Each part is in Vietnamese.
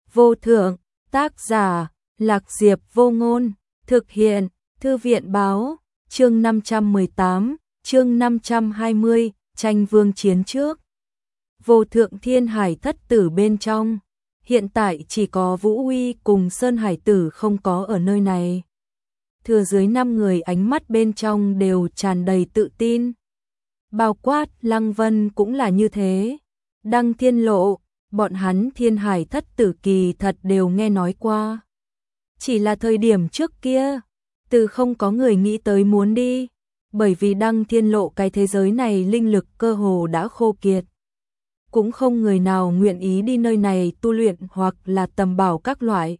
vô thượng, tác giả, Lạc Diệp Vô Ngôn, thực hiện, Thư viện báo, chương 518, chương 520, tranh vương chiến trước. Vô thượng thiên hải thất tử bên trong, hiện tại chỉ có Vũ Uy cùng Sơn Hải tử không có ở nơi này. Thừa dưới 5 người ánh mắt bên trong đều tràn đầy tự tin. Bao quát Lăng Vân cũng là như thế. Đăng Thiên Lộ, bọn hắn thiên hải thất tử kỳ thật đều nghe nói qua. Chỉ là thời điểm trước kia, từ không có người nghĩ tới muốn đi, bởi vì Đăng Thiên Lộ cái thế giới này linh lực cơ hồ đã khô kiệt. Cũng không người nào nguyện ý đi nơi này tu luyện hoặc là tầm bảo các loại.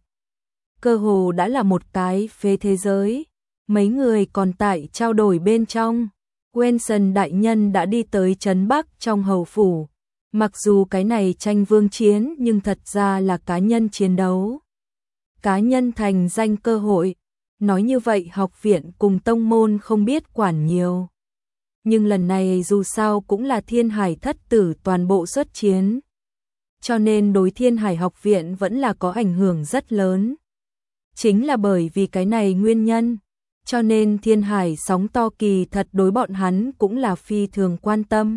Cơ hồ đã là một cái phế thế giới. Mấy người còn tại trao đổi bên trong. Wenson đại nhân đã đi tới trấn Bắc trong hầu phủ. Mặc dù cái này tranh vương chiến nhưng thật ra là cá nhân chiến đấu. Cá nhân thành danh cơ hội. Nói như vậy học viện cùng tông môn không biết quản nhiều. Nhưng lần này dù sao cũng là thiên hải thất tử toàn bộ xuất chiến. Cho nên đối thiên hải học viện vẫn là có ảnh hưởng rất lớn. Chính là bởi vì cái này nguyên nhân. Cho nên thiên hải sóng to kỳ thật đối bọn hắn cũng là phi thường quan tâm.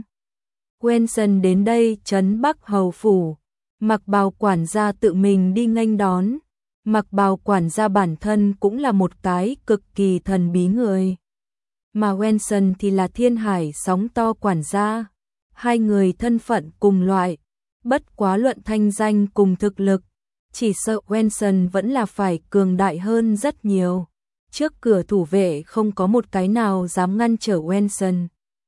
Wenson đến đây trấn Bắc hầu phủ. Mặc bào quản gia tự mình đi nghênh đón. Mặc bào quản gia bản thân cũng là một cái cực kỳ thần bí người. Mà Wenson thì là thiên hải sóng to quản gia. Hai người thân phận cùng loại. Bất quá luận thanh danh cùng thực lực. Chỉ sợ Wenson vẫn là phải cường đại hơn rất nhiều. Trước cửa thủ vệ không có một cái nào dám ngăn trở Wenson.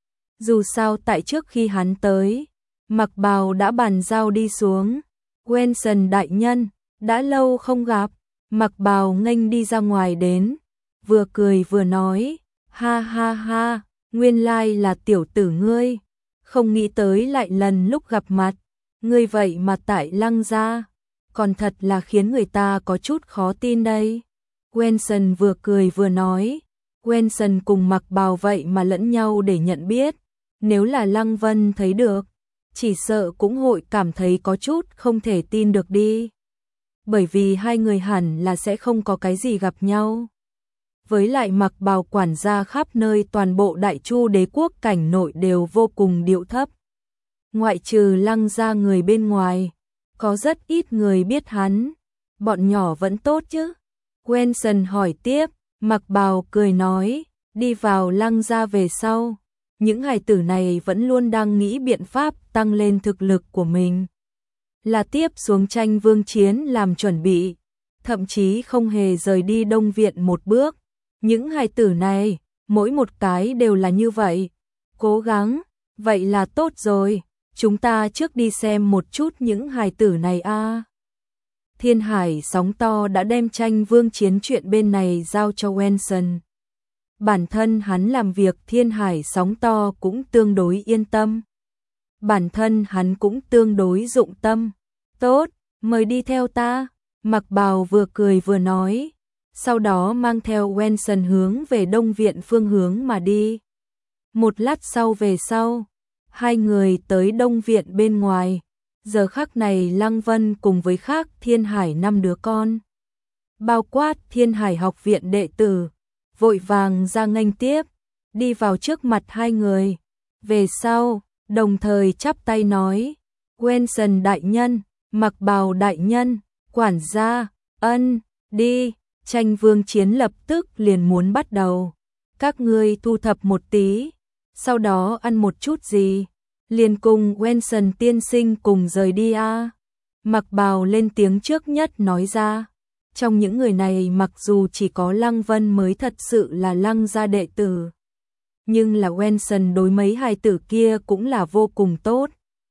Dù sao tại trước khi hắn tới, Mặc Bào đã bàn giao đi xuống. Wenson đại nhân, đã lâu không gặp. Mặc Bào nghênh đi ra ngoài đến, vừa cười vừa nói, ha ha ha, nguyên lai là tiểu tử ngươi, không nghĩ tới lại lần lúc gặp mặt, ngươi vậy mà tại Lăng gia, còn thật là khiến người ta có chút khó tin đây. Wenson vừa cười vừa nói, Wenson cùng Mặc Bào vậy mà lẫn nhau để nhận biết, nếu là Lăng Vân thấy được, chỉ sợ cũng hội cảm thấy có chút không thể tin được đi. Bởi vì hai người hẳn là sẽ không có cái gì gặp nhau. Với lại Mặc Bào quản gia khắp nơi toàn bộ Đại Chu đế quốc cảnh nội đều vô cùng điệu thấp. Ngoại trừ Lăng gia người bên ngoài, có rất ít người biết hắn. Bọn nhỏ vẫn tốt chứ? Wenson hỏi tiếp, Mặc Bào cười nói, đi vào Lăng gia về sau. Những hài tử này vẫn luôn đang nghĩ biện pháp tăng lên thực lực của mình. Là tiếp xuống tranh vương chiến làm chuẩn bị, thậm chí không hề rời đi Đông Viện một bước. Những hài tử này, mỗi một cái đều là như vậy. Cố gắng, vậy là tốt rồi, chúng ta trước đi xem một chút những hài tử này a. Thiên hải sóng to đã đem tranh vương chiến chuyện bên này giao cho Wenson. Bản thân hắn làm việc thiên hải sóng to cũng tương đối yên tâm. Bản thân hắn cũng tương đối dụng tâm. Tốt, mời đi theo ta. Mặc Bào vừa cười vừa nói. Sau đó mang theo Wenson hướng về Đông Viện phương hướng mà đi. Một lát sau về sau, hai người tới Đông Viện bên ngoài. Giờ khắc này Lăng Vân cùng với khác thiên hải 5 đứa con. Bao quát thiên hải học viện đệ tử. Vội vàng ra nghênh tiếp. Đi vào trước mặt hai người. Về sau, đồng thời chắp tay nói, Wenson đại nhân, Mặc Bào đại nhân, quản gia, ân, đi, tranh vương chiến lập tức liền muốn bắt đầu. Các ngươi thu thập một tí, sau đó ăn một chút gì, liền cùng Wenson tiên sinh cùng rời đi a. Mặc Bào lên tiếng trước nhất nói ra, trong những người này mặc dù chỉ có Lăng Vân mới thật sự là Lăng gia đệ tử. Nhưng là Wenson đối mấy hài tử kia cũng là vô cùng tốt.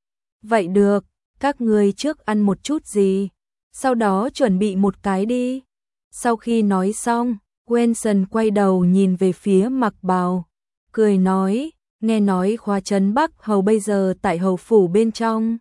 Vậy được, các ngươi trước ăn một chút gì, sau đó chuẩn bị một cái đi. Sau khi nói xong, Wenson quay đầu nhìn về phía Mặc Bào, cười nói, nghe nói khóa trấn Bắc hầu bây giờ tại hầu phủ bên trong.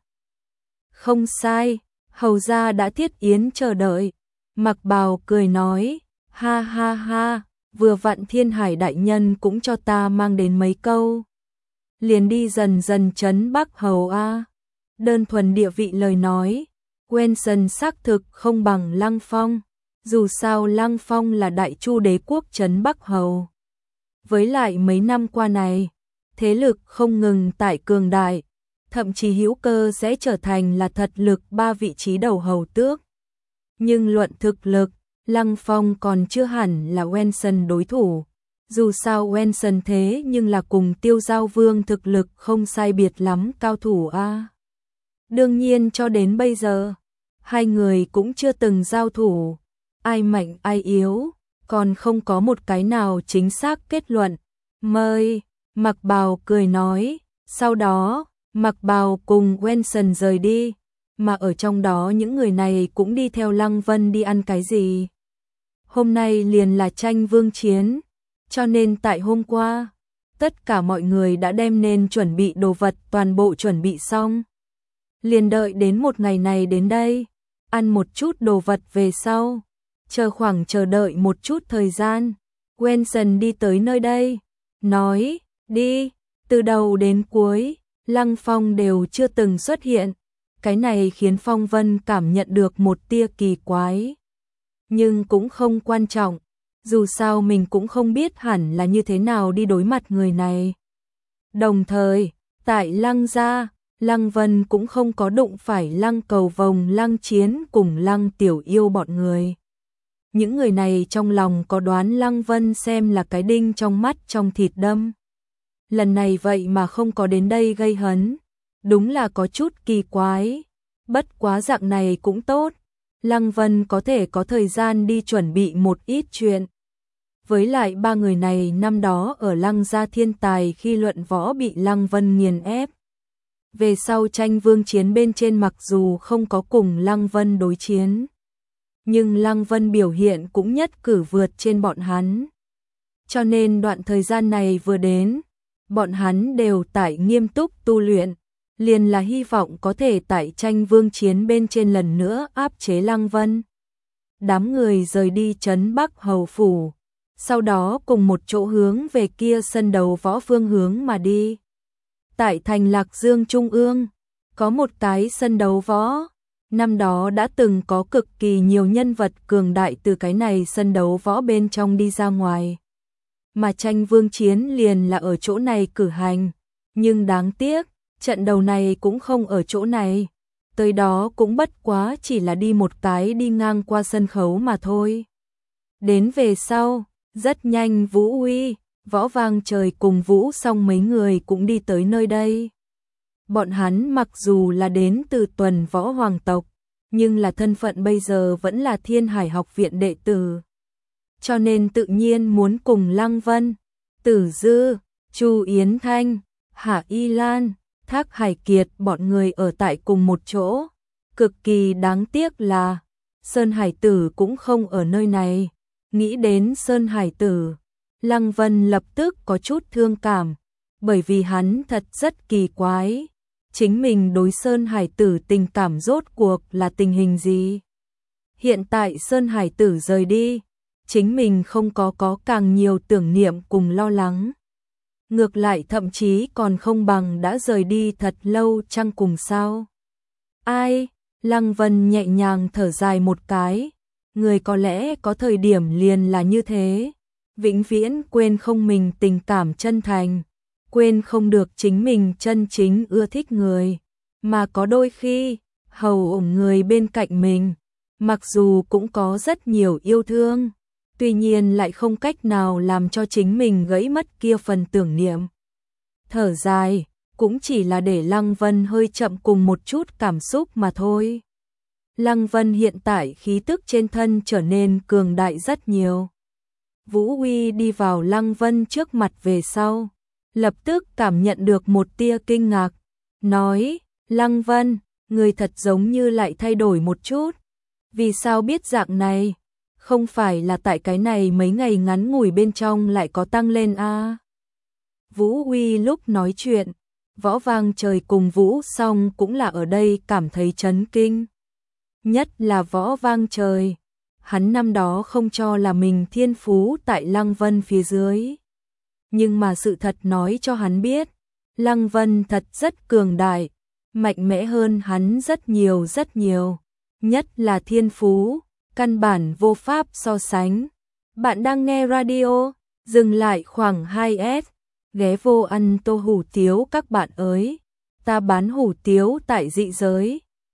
Không sai, hầu gia đã thiết yến chờ đợi. Mặc Bào cười nói, ha ha ha. Vừa vặn thiên hải đại nhân cũng cho ta mang đến mấy câu. Liền đi dần dần trấn Bắc hầu a. Đơn thuần địa vị lời nói, Wenson xác thực không bằng Lăng Phong, dù sao Lăng Phong là đại chu đế quốc trấn Bắc Hầu. Với lại mấy năm qua này, thế lực không ngừng tại cường đại, thậm chí hữu cơ sẽ trở thành là thật lực 3 vị trí đầu hầu tước. Nhưng luận thực lực, Lăng Phong còn chưa hẳn là Wenson đối thủ. Dù sao Wenson thế nhưng là cùng Tiêu Giao Vương thực lực không sai biệt lắm cao thủ a. Đương nhiên cho đến bây giờ, hai người cũng chưa từng giao thủ, ai mạnh ai yếu, còn không có một cái nào chính xác kết luận. Mời, Mặc Bào cười nói, sau đó, Mặc Bào cùng Wenson rời đi, mà ở trong đó những người này cũng đi theo Lăng Vân đi ăn cái gì. Hôm nay liền là tranh vương chiến, cho nên tại hôm qua, tất cả mọi người đã đem nên chuẩn bị đồ vật toàn bộ chuẩn bị xong. Liền đợi đến một ngày này đến đây, ăn một chút đồ vật về sau, chờ đợi một chút thời gian, Wenson đi tới nơi đây, nói, đi, từ đầu đến cuối, Lăng Phong đều chưa từng xuất hiện, cái này khiến Phong Vân cảm nhận được một tia kỳ quái. Nhưng cũng không quan trọng, dù sao mình cũng không biết hẳn là như thế nào đi đối mặt người này. Đồng thời, tại Lăng gia, Lăng Vân cũng không có đụng phải Lăng Cầu Vồng, Lăng Chiến cùng Lăng Tiểu Yêu bọn người. Những người này trong lòng có đoán Lăng Vân xem là cái đinh trong mắt trong thịt đâm. Lần này vậy mà không có đến đây gây hấn, đúng là có chút kỳ quái. Bất quá dạng này cũng tốt, Lăng Vân có thể có thời gian đi chuẩn bị một ít chuyện. Với lại ba người này năm đó ở Lăng gia thiên tài khi luận võ bị Lăng Vân nghiền ép. Về sau tranh vương chiến bên trên mặc dù không có cùng Lăng Vân đối chiến, nhưng Lăng Vân biểu hiện cũng nhất cử vượt trên bọn hắn. Cho nên đoạn thời gian này vừa đến, bọn hắn đều tại nghiêm túc tu luyện, liền là hy vọng có thể tại tranh vương chiến bên trên lần nữa áp chế Lăng Vân. Đám người rời đi trấn Bắc Hầu Phủ, sau đó cùng một chỗ hướng về kia sân đấu võ phương hướng mà đi. Tại thành Lạc Dương Trung ương, có một cái sân đấu võ, năm đó đã từng có cực kỳ nhiều nhân vật cường đại từ cái này sân đấu võ bên trong đi ra ngoài. Mà tranh vương chiến liền là ở chỗ này cử hành, nhưng đáng tiếc, trận đầu này cũng không ở chỗ này, tới đó cũng bất quá chỉ là đi một cái đi ngang qua sân khấu mà thôi. Đến về sau, rất nhanh Vũ Uy, Võ Vang Trời cùng Vũ Song mấy người cũng đi tới nơi đây. Bọn hắn mặc dù là đến từ tuần võ hoàng tộc, nhưng là thân phận bây giờ vẫn là Thiên Hải học viện đệ tử. Cho nên tự nhiên muốn cùng Lăng Vân, Tử Dư, Chu Yến Thanh, Hạ Y Lan, Thác Hải Kiệt bọn người ở tại cùng một chỗ. Cực kỳ đáng tiếc là Sơn Hải Tử cũng không ở nơi này. Nghĩ đến Sơn Hải Tử, Lăng Vân lập tức có chút thương cảm, bởi vì hắn thật rất kỳ quái. Chính mình đối Sơn Hải Tử tình cảm rốt cuộc là tình hình gì? Hiện tại Sơn Hải Tử rời đi, chính mình không có càng nhiều tưởng niệm cùng lo lắng. Ngược lại thậm chí còn không bằng đã rời đi thật lâu chăng cùng sao? Ai? Lăng Vân nhẹ nhàng thở dài một cái. Người có lẽ có thời điểm liền là như thế. Vĩnh viễn quên không mình tình cảm chân thành. Quên không được chính mình chân chính ưa thích người. Mà có đôi khi, hầu ủng người bên cạnh mình. Mặc dù cũng có rất nhiều yêu thương, tuy nhiên lại không cách nào làm cho chính mình gãy mất kia phần tưởng niệm. Thở dài, cũng chỉ là để Lăng Vân hơi chậm cùng một chút cảm xúc mà thôi. Lăng Vân hiện tại khí tức trên thân trở nên cường đại rất nhiều. Vũ Uy đi vào Lăng Vân trước mặt về sau, lập tức cảm nhận được một tia kinh ngạc, nói, Lăng Vân, người thật giống như lại thay đổi một chút. Vì sao biết dạng này? Không phải là tại cái này mấy ngày ngắn ngủi bên trong lại có tăng lên a? Vũ Uy lúc nói chuyện, Võ Vang Trời cùng Vũ Song cũng là ở đây cảm thấy chấn kinh. Nhất là Võ Vang Trời, hắn năm đó không cho là mình thiên phú tại Lăng Vân phía dưới. Nhưng mà sự thật nói cho hắn biết, Lăng Vân thật rất cường đại, mạnh mẽ hơn hắn rất nhiều rất nhiều. nhất là thiên phú, căn bản vô pháp so sánh. Bạn đang nghe radio, dừng lại khoảng 2S, ghé vô ăn tô hủ tiếu các bạn ơi. Ta bán hủ tiếu tại dị giới.